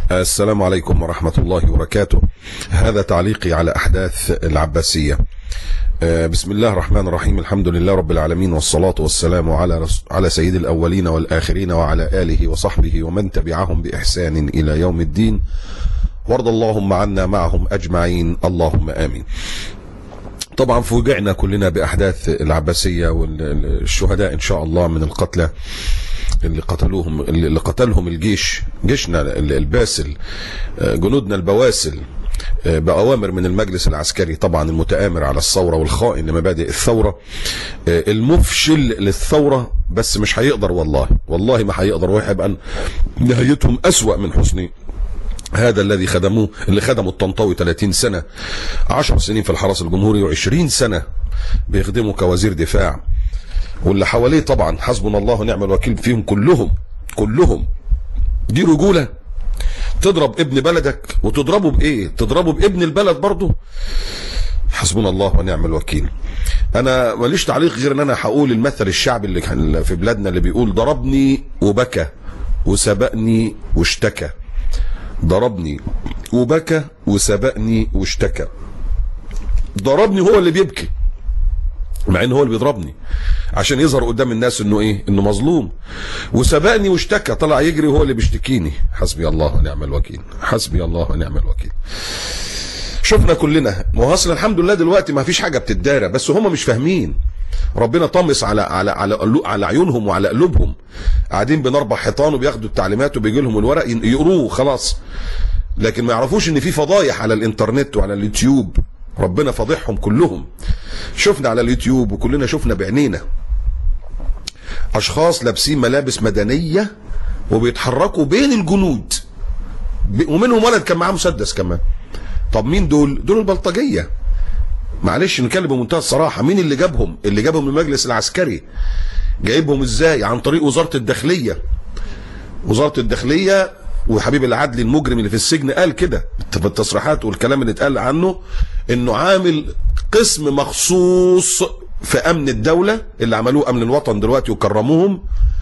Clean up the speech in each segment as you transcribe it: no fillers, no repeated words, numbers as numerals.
السلام عليكم ورحمة الله وبركاته. هذا تعليقي على أحداث العباسية. بسم الله الرحمن الرحيم. الحمد لله رب العالمين، والصلاة والسلام على سيد الأولين والآخرين وعلى آله وصحبه ومن تبعهم بإحسان إلى يوم الدين، وارض اللهم عنا معهم أجمعين، اللهم آمين. طبعا فوجئنا كلنا بأحداث العباسية والشهداء إن شاء الله من القتلى اللي قتلهم جيشنا الباسل، جنودنا البواسل، بأوامر من المجلس العسكري طبعا المتآمر على الثورة والخائن لمبادئ الثورة، المفشل للثورة، بس مش هيقدر، والله ما هيقدر، وهيبقى نهايتهم أسوأ من حسني هذا الذي خدموه، اللي خدموا الطنطاوي 30 سنة، 10 سنين في الحرس الجمهوري و20 سنة بيخدموا كوزير دفاع، واللي حواليه طبعا حسبنا الله ونعم الوكيل فيهم كلهم. دي رجولة؟ تضرب ابن بلدك وتضربه بايه؟ تضربه بابن البلد برضه؟ حسبنا الله ونعم الوكيل. انا ماليش تعليق غير ان انا هقول المثل الشعبي اللي كان في بلادنا اللي بيقول: ضربني وبكى وسبقني واشتكى. ضربني وبكى وسبقني واشتكى. ضربني هو اللي بيبكي، مع ان هو اللي بيضربني عشان يظهر قدام الناس انه ايه؟ انه مظلوم. وسبقني واشتكى، طلع يجري وهو اللي بيشتكيني. حسبي الله ونعم الوكيل، حسبي الله ونعم الوكيل. شفنا كلنا، ما هو اصلا الحمد لله دلوقتي ما فيش حاجه بتدارى، بس هم مش فاهمين. ربنا طمس على عيونهم وعلى قلوبهم، قاعدين بين 4 حيطان وبياخدوا التعليمات وبيجي لهم الورق يقروه خلاص، لكن ما يعرفوش ان في فضايح على الانترنت وعلى اليوتيوب. ربنا فضحهم كلهم. شفنا على اليوتيوب وكلنا شفنا بعينينا اشخاص لابسين ملابس مدنيه وبيتحركوا بين الجنود، ومنهم ولد كان معاه مسدس كمان. طب مين دول؟ دول البلطجيه. معلش نتكلم بمنتهى الصراحه، مين اللي جابهم؟ اللي جابهم المجلس العسكري. جايبهم ازاي؟ عن طريق وزاره الداخليه. وزاره الداخليه وحبيب العدل المجرم اللي في السجن قال كده في التصريحات والكلام اللي اتقال عنه، انه عامل قسم مخصوص في امن الدوله، اللي عملوه امن الوطن دلوقتي وكرموهم،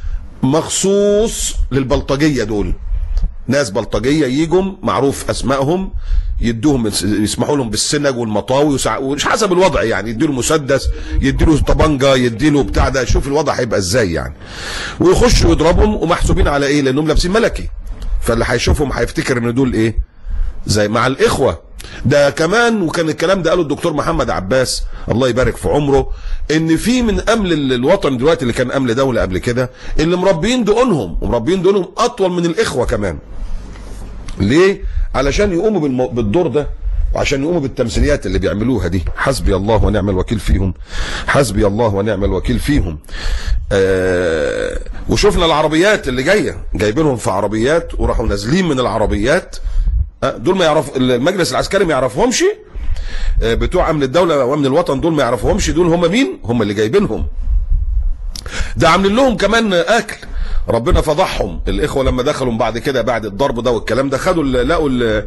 مخصوص للبلطجيه. دول ناس بلطجيه يجوا معروف اسمائهم، يدوهم يسمحوا لهم بالسنج والمطاوي ومش حسب الوضع، يعني يديله مسدس، يديله طبنجه، يديله بتاع ده، شوف الوضع هيبقى ازاي يعني. ويخشوا يضربهم ومحسوبين على ايه؟ لانهم لابسين ملكي، فاللي هيشوفهم هيفتكر ان دول ايه؟ زي مع الاخوه ده كمان. وكان الكلام ده قاله الدكتور محمد عباس الله يبارك في عمره، ان في من امن الوطن دلوقتي اللي كان امن دوله قبل كده اللي مربيين دقونهم، ومربيين دقونهم اطول من الاخوه كمان. ليه؟ علشان يقوموا بالدور ده، وعشان يقوموا بالتمثيليات اللي بيعملوها دي. حسبي الله ونعم الوكيل فيهم، حسبي الله ونعم الوكيل فيهم. وشفنا العربيات اللي جايبينهم في عربيات وراحوا نازلين من العربيات. دول ما يعرف المجلس العسكري، ما يعرفهمش بتوع امن الدوله وامن الوطن، دول ما يعرفهمش. دول هم مين؟ هم اللي جايبينهم. ده عاملين لهم كمان اكل. ربنا فضحهم الاخوه لما دخلوا بعد كده، بعد الضرب ده والكلام ده، خدوا لقوا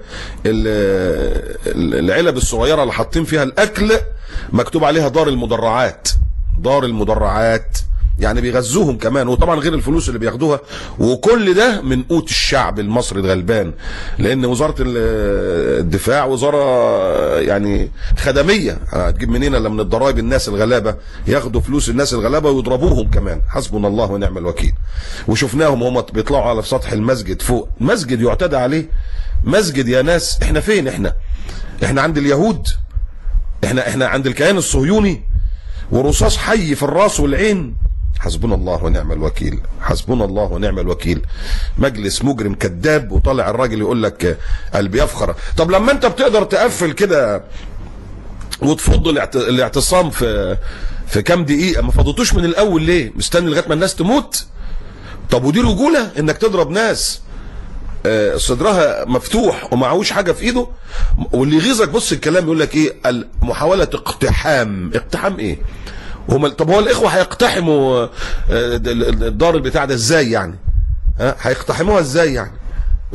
العلب الصغيره اللي حاطين فيها الاكل مكتوب عليها دار المدرعات. دار المدرعات يعني بيغزوهم كمان، وطبعا غير الفلوس اللي بياخدوها، وكل ده من قوت الشعب المصري الغلبان. لان وزاره الدفاع وزاره يعني خدميه، هتجيب منين الا من الضرائب الناس الغلابه، ياخدوا فلوس الناس الغلابه ويضربوهم كمان. حسبنا الله ونعم الوكيل. وشفناهم هم بيطلعوا على سطح المسجد فوق، مسجد يعتدى عليه، مسجد يا ناس. احنا فين؟ احنا عند اليهود؟ احنا عند الكيان الصهيوني؟ ورصاص حي في الراس والعين. حسبنا الله ونعم الوكيل، حسبنا الله ونعم الوكيل. مجلس مجرم كذاب، وطالع الراجل يقول لك قلبي يفخر. طب لما انت بتقدر تقفل كده وتفض الاعتصام في كام دقيقه، ما فضتوش من الاول ليه؟ مستني لغايه ما الناس تموت؟ طب ودي رجوله انك تضرب ناس صدرها مفتوح ومعهوش حاجه في ايده؟ واللي يغيظك بص الكلام يقول لك ايه؟ محاوله اقتحام. اقتحام ايه؟ طب هو الاخوه هيقتحموا الدار البتاع ده ازاي يعني؟ هيقتحموها ازاي يعني؟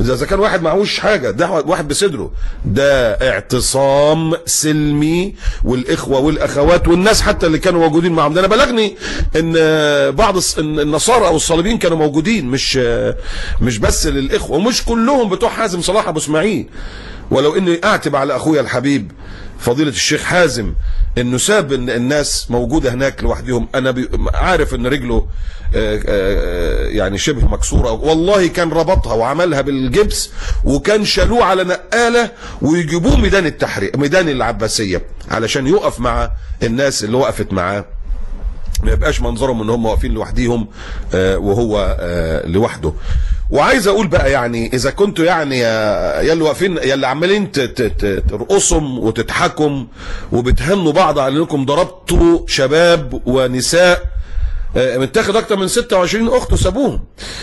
اذا كان واحد معهوش حاجه، ده واحد بصدره، ده اعتصام سلمي. والاخوه والاخوات والناس حتى اللي كانوا موجودين معهم، ده انا بلغني ان بعض النصارى او الصليبيين كانوا موجودين، مش بس للاخوه، ومش كلهم بتوع حازم صلاح ابو اسماعيل. ولو اني اعتب على اخويا الحبيب فضيلة الشيخ حازم انه ساب الناس موجودة هناك لوحدهم. انا عارف ان رجله يعني شبه مكسورة، والله كان ربطها وعملها بالجبس، وكان شالوه على نقالة ويجيبوه ميدان التحرير، ميدان العباسية، علشان يقف مع الناس اللي وقفت معاه، ما يبقاش منظرهم ان هم واقفين لوحديهم وهو لوحده. وعايز اقول بقى يعني اذا كنتوا يعني يا اللي واقفين، يا اللي عمالين ترقصوا وتضحكوا وبتهنوا بعض على انكم ضربتوا شباب ونساء، متاخد اكتر من 26 اخت وسابوهم،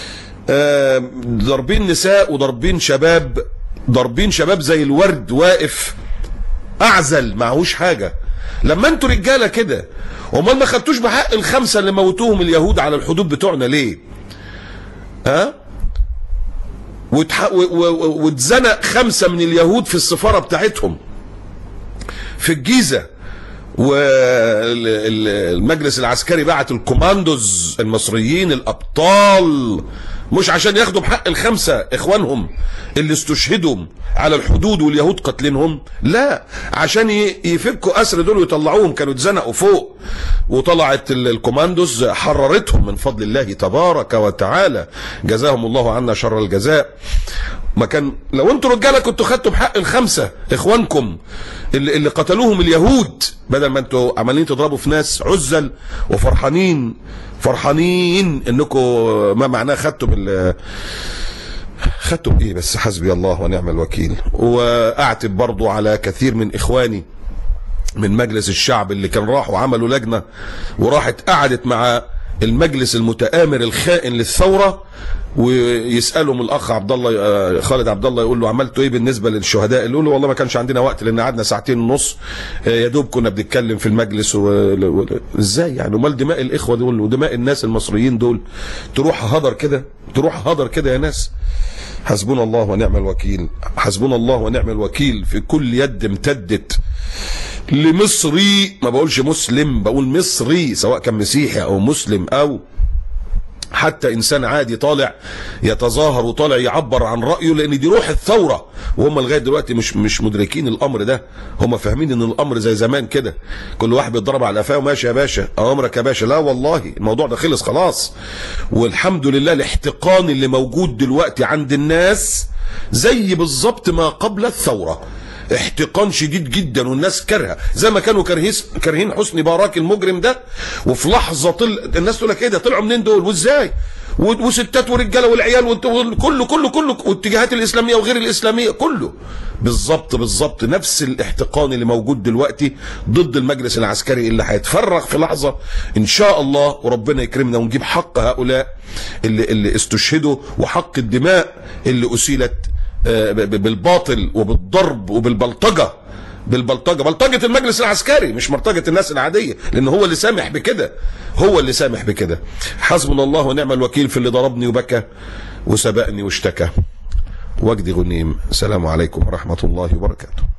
ضاربين نساء وضاربين شباب، ضاربين شباب زي الورد واقف اعزل معهوش حاجه. لما انتوا رجاله كده، امال ما خدتوش بحق الخمسه اللي موتوهم اليهود على الحدود بتوعنا ليه؟ واتزنق 5 من اليهود في السفاره بتاعتهم في الجيزه، والمجلس العسكري بعت الكوماندوز المصريين الابطال، مش عشان ياخدوا بحق ال5 اخوانهم اللي استشهدوا على الحدود واليهود قتلينهم، لا، عشان يفكوا اسر دول ويطلعوهم. كانوا اتزنقوا فوق، وطلعت الكوماندوز حررتهم من فضل الله تبارك وتعالى، جزاهم الله عنا شر الجزاء. ما كان لو انتوا رجاله كنتوا خدتوا بحق ال5 اخوانكم اللي قتلوهم اليهود، بدل ما انتوا عمالين تضربوا في ناس عزل وفرحانين انكم ما معناه خدتوا بايه. بس حسبي الله ونعم الوكيل. واعتب برضو على كثير من اخواني من مجلس الشعب اللي كان راحوا عملوا لجنه وراحت قعدت مع المجلس المتآمر الخائن للثوره، ويسالهم الاخ عبد الله خالد عبد الله، يقول له عملتوا ايه بالنسبه للشهداء؟ يقول له والله ما كانش عندنا وقت لان قعدنا 2.5 ساعة يا دوب كنا بنتكلم في المجلس. ازاي يعني؟ امال دماء الاخوه دول ودماء الناس المصريين دول تروح هدر كده؟ تروح هدر كده يا ناس؟ حسبنا الله ونعم الوكيل، حسبنا الله ونعم الوكيل في كل يد امتدت لمصري، ما بقولش مسلم، بقول مصري، سواء كان مسيحي او مسلم او حتى انسان عادي طالع يتظاهر وطالع يعبر عن رايه، لان دي روح الثوره. وهم لغايه دلوقتي مش مدركين الامر ده. هم فاهمين ان الامر زي زمان كده، كل واحد بيتضرب على قفاه وماشي يا باشا، اوامرك يا باشا. لا والله الموضوع ده خلص خلاص. والحمد لله الاحتقان اللي موجود دلوقتي عند الناس زي بالظبط ما قبل الثوره، احتقان شديد جدا، والناس كارهه زي ما كانوا كارهين حسني باراك المجرم ده. وفي لحظه الناس تقول لك ايه ده؟ طلعوا منين دول وازاي؟ وستات ورجاله والعيال كله والاتجاهات الاسلاميه وغير الاسلاميه كله بالظبط نفس الاحتقان اللي موجود دلوقتي ضد المجلس العسكري اللي هيتفرغ في لحظه ان شاء الله، وربنا يكرمنا ونجيب حق هؤلاء اللي استشهدوا، وحق الدماء اللي اسيلت بالباطل وبالضرب وبالبلطجه. بلطجه المجلس العسكري، مش مرتجه الناس العاديه، لان هو اللي سامح بكده. حسبنا الله ونعم الوكيل في اللي ضربني وبكى وسبقني واشتكى. وجدي غنيم، السلام عليكم ورحمه الله وبركاته.